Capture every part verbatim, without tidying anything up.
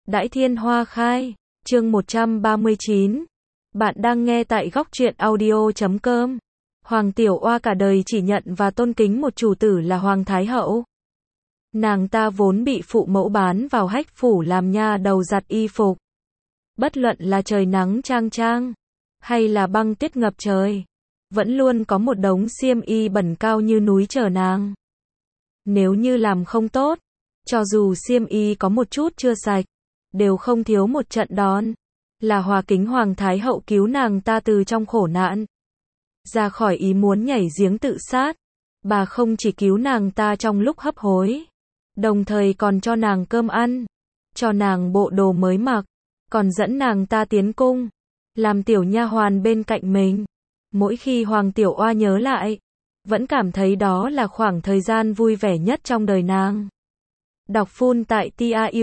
Đãi thiên hoa khai, chương một trăm ba mươi chín. Bạn đang nghe tại góc truyện audio chấm com. Hoàng Tiểu Oa cả đời chỉ nhận và tôn kính một chủ tử là Hoàng Thái Hậu. Nàng ta vốn bị phụ mẫu bán vào hách phủ làm nha đầu giặt y phục. Bất luận là trời nắng chang chang, hay là băng tuyết ngập trời, vẫn luôn có một đống xiêm y bẩn cao như núi chờ nàng. Nếu như làm không tốt, cho dù xiêm y có một chút chưa sạch, đều không thiếu một trận đòn. Là Hòa Kính Hoàng Thái Hậu cứu nàng ta từ trong khổ nạn, ra khỏi ý muốn nhảy giếng tự sát. Bà không chỉ cứu nàng ta trong lúc hấp hối, đồng thời còn cho nàng cơm ăn, cho nàng bộ đồ mới mặc, còn dẫn nàng ta tiến cung, làm tiểu nha hoàn bên cạnh mình. Mỗi khi Hoàng Tiểu Oa nhớ lại, vẫn cảm thấy đó là khoảng thời gian vui vẻ nhất trong đời nàng. Đọc full tại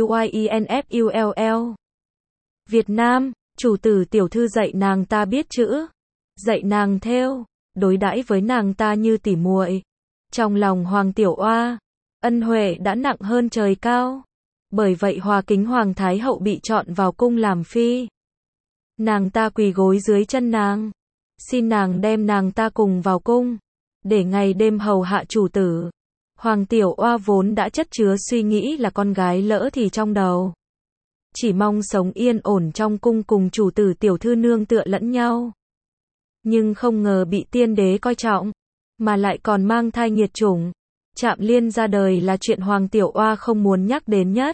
tuyenfull. Việt Nam, chủ tử tiểu thư dạy nàng ta biết chữ, dạy nàng thêu, đối đãi với nàng ta như tỉ muội. Trong lòng Hoàng Tiểu Oa, ân huệ đã nặng hơn trời cao. Bởi vậy Hòa Kính Hoàng Thái Hậu bị chọn vào cung làm phi. Nàng ta quỳ gối dưới chân nàng, xin nàng đem nàng ta cùng vào cung, để ngày đêm hầu hạ chủ tử. Hoàng Tiểu Oa vốn đã chất chứa suy nghĩ là con gái lỡ thì trong đầu, chỉ mong sống yên ổn trong cung cùng chủ tử tiểu thư nương tựa lẫn nhau. Nhưng không ngờ bị tiên đế coi trọng, mà lại còn mang thai nghiệt chủng. Trạm Liên ra đời là chuyện Hoàng Tiểu Oa không muốn nhắc đến nhất.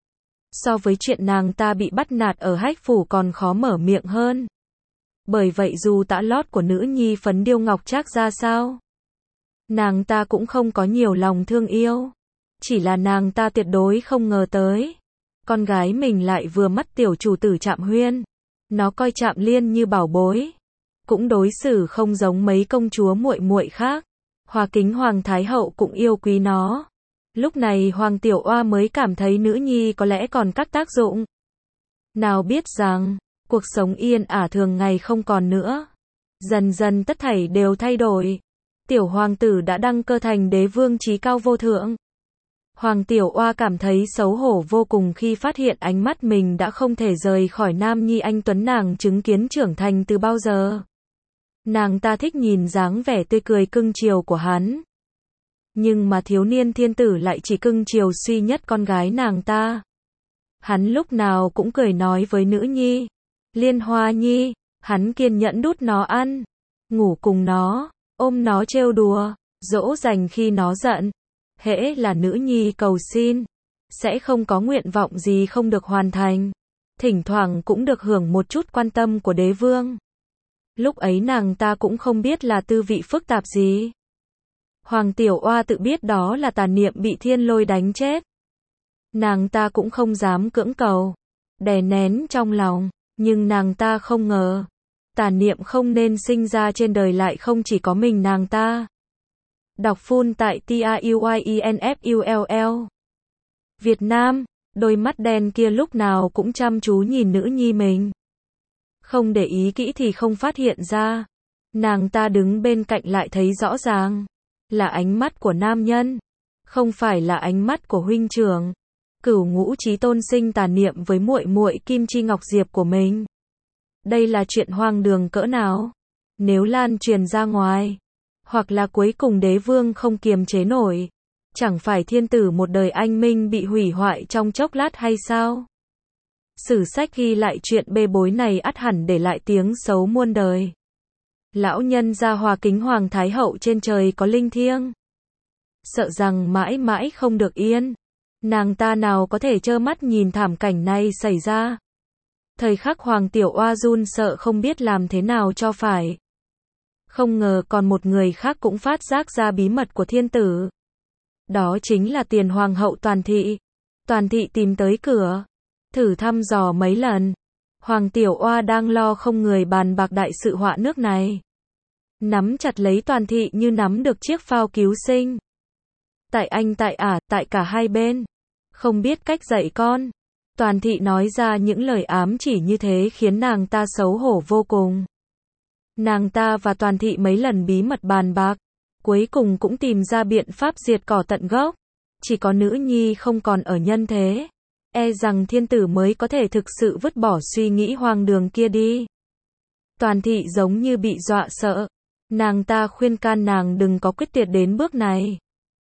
So với chuyện nàng ta bị bắt nạt ở hách phủ còn khó mở miệng hơn. Bởi vậy dù tã lót của nữ nhi Phấn Điêu Ngọc Trác ra sao, nàng ta cũng không có nhiều lòng thương yêu. Chỉ là nàng ta tuyệt đối không ngờ tới, con gái mình lại vừa mắt tiểu chủ tử Trạm Huyên. Nó coi Trạm Liên như bảo bối, cũng đối xử không giống mấy công chúa muội muội khác. Hòa Kính Hoàng Thái Hậu cũng yêu quý nó. Lúc này Hoàng Tiểu Oa mới cảm thấy nữ nhi có lẽ còn các tác dụng. Nào biết rằng, cuộc sống yên ả thường ngày không còn nữa. Dần dần tất thảy đều thay đổi. Tiểu hoàng tử đã đăng cơ thành đế vương chí cao vô thượng. Hoàng Tiểu Oa cảm thấy xấu hổ vô cùng khi phát hiện ánh mắt mình đã không thể rời khỏi nam nhi anh tuấn nàng chứng kiến trưởng thành từ bao giờ. Nàng ta thích nhìn dáng vẻ tươi cười cưng chiều của hắn. Nhưng mà thiếu niên thiên tử lại chỉ cưng chiều duy nhất con gái nàng ta. Hắn lúc nào cũng cười nói với nữ nhi, Liên Hoa nhi, hắn kiên nhẫn đút nó ăn, ngủ cùng nó, ôm nó trêu đùa, dỗ dành khi nó giận. Hễ là nữ nhi cầu xin, sẽ không có nguyện vọng gì không được hoàn thành. Thỉnh thoảng cũng được hưởng một chút quan tâm của đế vương. Lúc ấy nàng ta cũng không biết là tư vị phức tạp gì. Hoàng Tiểu Oa tự biết đó là tà niệm bị thiên lôi đánh chết. Nàng ta cũng không dám cưỡng cầu, đè nén trong lòng. Nhưng nàng ta không ngờ, tà niệm không nên sinh ra trên đời lại không chỉ có mình nàng ta. Đọc full tại tuyenfull. Việt Nam, đôi mắt đen kia lúc nào cũng chăm chú nhìn nữ nhi mình. Không để ý kỹ thì không phát hiện ra. Nàng ta đứng bên cạnh lại thấy rõ ràng. Là ánh mắt của nam nhân, không phải là ánh mắt của huynh trưởng. Cửu Ngũ Chí Tôn sinh tà niệm với muội muội Kim Chi Ngọc Diệp của mình. Đây là chuyện hoang đường cỡ nào? Nếu lan truyền ra ngoài, hoặc là cuối cùng đế vương không kiềm chế nổi, chẳng phải thiên tử một đời anh minh bị hủy hoại trong chốc lát hay sao? Sử sách ghi lại chuyện bê bối này ắt hẳn để lại tiếng xấu muôn đời. Lão nhân gia Hòa Kính Hoàng Thái Hậu trên trời có linh thiêng, sợ rằng mãi mãi không được yên. Nàng ta nào có thể trơ mắt nhìn thảm cảnh này xảy ra. Thời khắc Hoàng Tiểu Oa run sợ không biết làm thế nào cho phải. Không ngờ còn một người khác cũng phát giác ra bí mật của thiên tử. Đó chính là tiền hoàng hậu Toàn Thị. Toàn Thị tìm tới cửa, thử thăm dò mấy lần. Hoàng Tiểu Oa đang lo không người bàn bạc đại sự họa nước này, nắm chặt lấy Toàn Thị như nắm được chiếc phao cứu sinh. Tại anh tại ả, tại cả hai bên, không biết cách dạy con. Toàn Thị nói ra những lời ám chỉ như thế khiến nàng ta xấu hổ vô cùng. Nàng ta và Toàn Thị mấy lần bí mật bàn bạc, cuối cùng cũng tìm ra biện pháp diệt cỏ tận gốc. Chỉ có nữ nhi không còn ở nhân thế, e rằng thiên tử mới có thể thực sự vứt bỏ suy nghĩ hoang đường kia đi. Toàn thị giống như bị dọa sợ. Nàng ta khuyên can nàng đừng có quyết tuyệt đến bước này.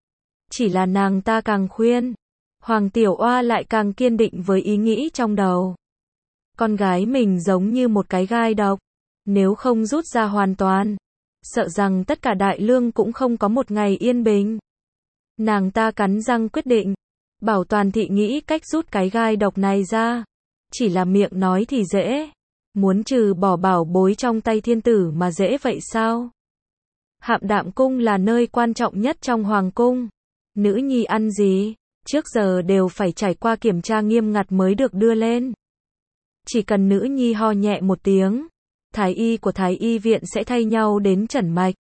Chỉ là nàng ta càng khuyên, Hoàng Tiểu Oa lại càng kiên định với ý nghĩ trong đầu. Con gái mình giống như một cái gai độc, nếu không rút ra hoàn toàn, sợ rằng tất cả Đại Lương cũng không có một ngày yên bình. Nàng ta cắn răng quyết định, bảo Toàn thị nghĩ cách rút cái gai độc này ra. Chỉ là miệng nói thì dễ, muốn trừ bỏ bảo bối trong tay thiên tử mà dễ vậy sao? Hạm Đạm cung là nơi quan trọng nhất trong hoàng cung. Nữ nhi ăn gì, trước giờ đều phải trải qua kiểm tra nghiêm ngặt mới được đưa lên. Chỉ cần nữ nhi ho nhẹ một tiếng, thái y của thái y viện sẽ thay nhau đến trần mạch.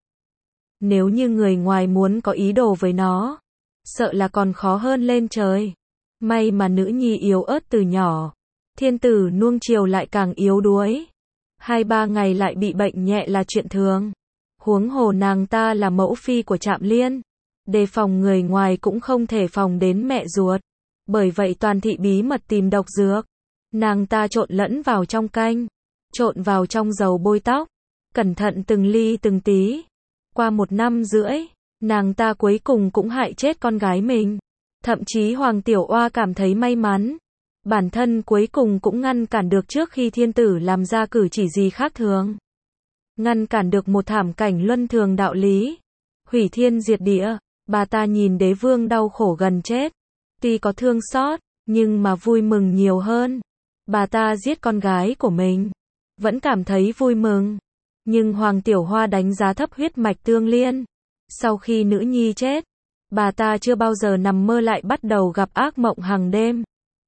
Nếu như người ngoài muốn có ý đồ với nó, sợ là còn khó hơn lên trời. May mà nữ nhi yếu ớt từ nhỏ, thiên tử nuông chiều lại càng yếu đuối. Hai ba ngày lại bị bệnh nhẹ là chuyện thường. Huống hồ nàng ta là mẫu phi của Trạm Liên, đề phòng người ngoài cũng không thể phòng đến mẹ ruột. Bởi vậy Toàn thị bí mật tìm độc dược. Nàng ta trộn lẫn vào trong canh, trộn vào trong dầu bôi tóc, cẩn thận từng ly từng tí. Qua một năm rưỡi, nàng ta cuối cùng cũng hại chết con gái mình. Thậm chí Hoàng Tiểu Oa cảm thấy may mắn. Bản thân cuối cùng cũng ngăn cản được trước khi thiên tử làm ra cử chỉ gì khác thường. Ngăn cản được một thảm cảnh luân thường đạo lý. Hủy thiên diệt địa, bà ta nhìn đế vương đau khổ gần chết. Tuy có thương xót, nhưng mà vui mừng nhiều hơn. Bà ta giết con gái của mình, vẫn cảm thấy vui mừng. Nhưng Hoàng Tiểu Hoa đánh giá thấp huyết mạch tương liên. Sau khi nữ nhi chết, bà ta chưa bao giờ nằm mơ lại bắt đầu gặp ác mộng hàng đêm.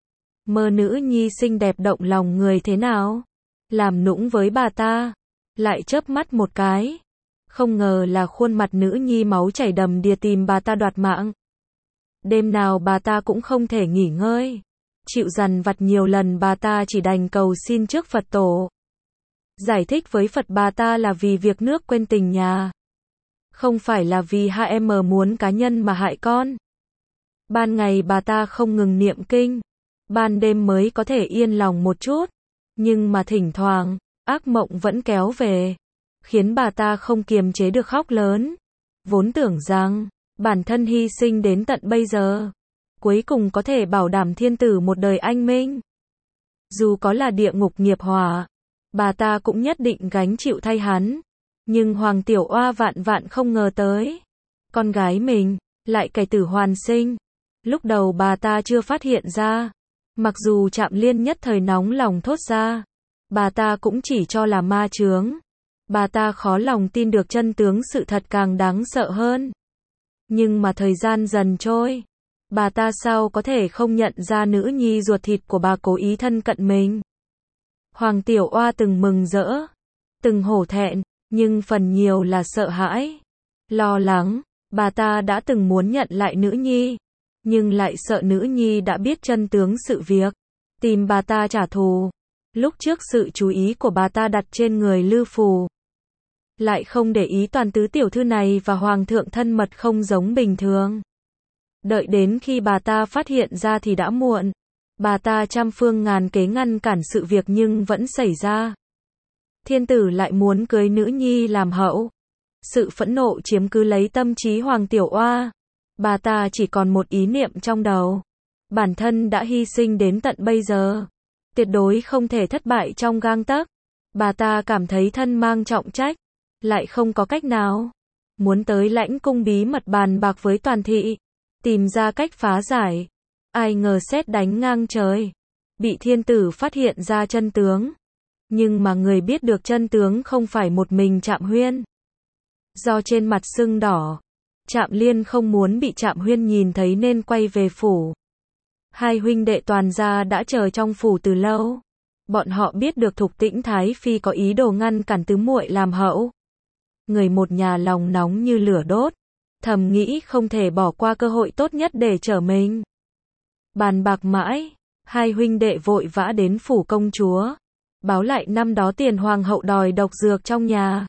Mơ nữ nhi xinh đẹp động lòng người thế nào, làm nũng với bà ta, lại chớp mắt một cái. Không ngờ là khuôn mặt nữ nhi máu chảy đầm đìa tìm bà ta đoạt mạng. Đêm nào bà ta cũng không thể nghỉ ngơi. Chịu dằn vặt nhiều lần bà ta chỉ đành cầu xin trước Phật tổ. Giải thích với Phật bà ta là vì việc nước quên tình nhà. Không phải là vì hai em muốn cá nhân mà hại con. Ban ngày bà ta không ngừng niệm kinh. Ban đêm mới có thể yên lòng một chút. Nhưng mà thỉnh thoảng, ác mộng vẫn kéo về. Khiến bà ta không kiềm chế được khóc lớn. Vốn tưởng rằng, bản thân hy sinh đến tận bây giờ. Cuối cùng có thể bảo đảm thiên tử một đời anh minh. Dù có là địa ngục nghiệp hỏa, bà ta cũng nhất định gánh chịu thay hắn. Nhưng Hoàng Tiểu Oa vạn vạn không ngờ tới. Con gái mình, lại cải tử hoàn sinh. Lúc đầu bà ta chưa phát hiện ra. Mặc dù Trạm Liên nhất thời nóng lòng thốt ra. Bà ta cũng chỉ cho là ma chướng. Bà ta khó lòng tin được chân tướng sự thật càng đáng sợ hơn. Nhưng mà thời gian dần trôi. Bà ta sao có thể không nhận ra nữ nhi ruột thịt của bà cố ý thân cận mình. Hoàng Tiểu Oa từng mừng rỡ, từng hổ thẹn, nhưng phần nhiều là sợ hãi, lo lắng. Bà ta đã từng muốn nhận lại nữ nhi, nhưng lại sợ nữ nhi đã biết chân tướng sự việc, tìm bà ta trả thù. Lúc trước sự chú ý của bà ta đặt trên người Lư Phù, lại không để ý Toàn tứ tiểu thư này và Hoàng thượng thân mật không giống bình thường. Đợi đến khi bà ta phát hiện ra thì đã muộn. Bà ta trăm phương ngàn kế ngăn cản sự việc nhưng vẫn xảy ra. Thiên tử lại muốn cưới nữ nhi làm hậu. Sự phẫn nộ chiếm cứ lấy tâm trí Hoàng Tiểu Oa. Bà ta chỉ còn một ý niệm trong đầu. Bản thân đã hy sinh đến tận bây giờ. Tuyệt đối không thể thất bại trong gang tấc. Bà ta cảm thấy thân mang trọng trách. Lại không có cách nào. Muốn tới lãnh cung bí mật bàn bạc với Toàn thị. Tìm ra cách phá giải. Ai ngờ sét đánh ngang trời. Bị thiên tử phát hiện ra chân tướng. Nhưng mà người biết được chân tướng không phải một mình Trạm Huyên. Do trên mặt sưng đỏ, Trạm Liên không muốn bị Trạm Huyên nhìn thấy nên quay về phủ. Hai huynh đệ Toàn gia đã chờ trong phủ từ lâu. Bọn họ biết được Thục Tĩnh Thái Phi có ý đồ ngăn cản tứ muội làm hậu. Người một nhà lòng nóng như lửa đốt. Thầm nghĩ không thể bỏ qua cơ hội tốt nhất để trở mình. Bàn bạc mãi, hai huynh đệ vội vã đến phủ công chúa. Báo lại năm đó tiền hoàng hậu đòi độc dược trong nhà.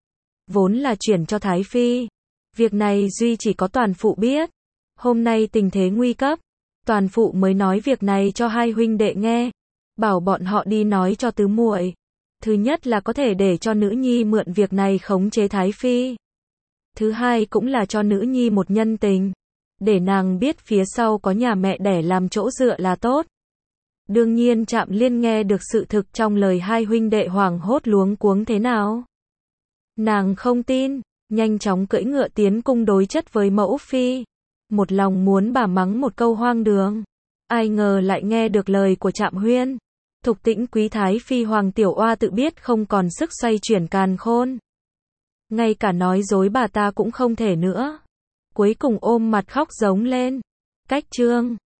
Vốn là chuyển cho Thái Phi. Việc này duy chỉ có Toàn phụ biết. Hôm nay tình thế nguy cấp. Toàn phụ mới nói việc này cho hai huynh đệ nghe, bảo bọn họ đi nói cho tứ muội. Thứ nhất là có thể để cho nữ nhi mượn việc này khống chế Thái Phi. Thứ hai cũng là cho nữ nhi một nhân tình, để nàng biết phía sau có nhà mẹ đẻ làm chỗ dựa là tốt. Đương nhiên Trạm Liên nghe được sự thực trong lời hai huynh đệ hoảng hốt luống cuống thế nào. Nàng không tin, nhanh chóng cưỡi ngựa tiến cung đối chất với mẫu phi. Một lòng muốn bà mắng một câu hoang đường. Ai ngờ lại nghe được lời của Trạm Huyên. Thục Tĩnh quý Thái Phi Hoàng Tiểu Oa tự biết không còn sức xoay chuyển càn khôn. Ngay cả nói dối bà ta cũng không thể nữa. Cuối cùng ôm mặt khóc giống lên. Cách chương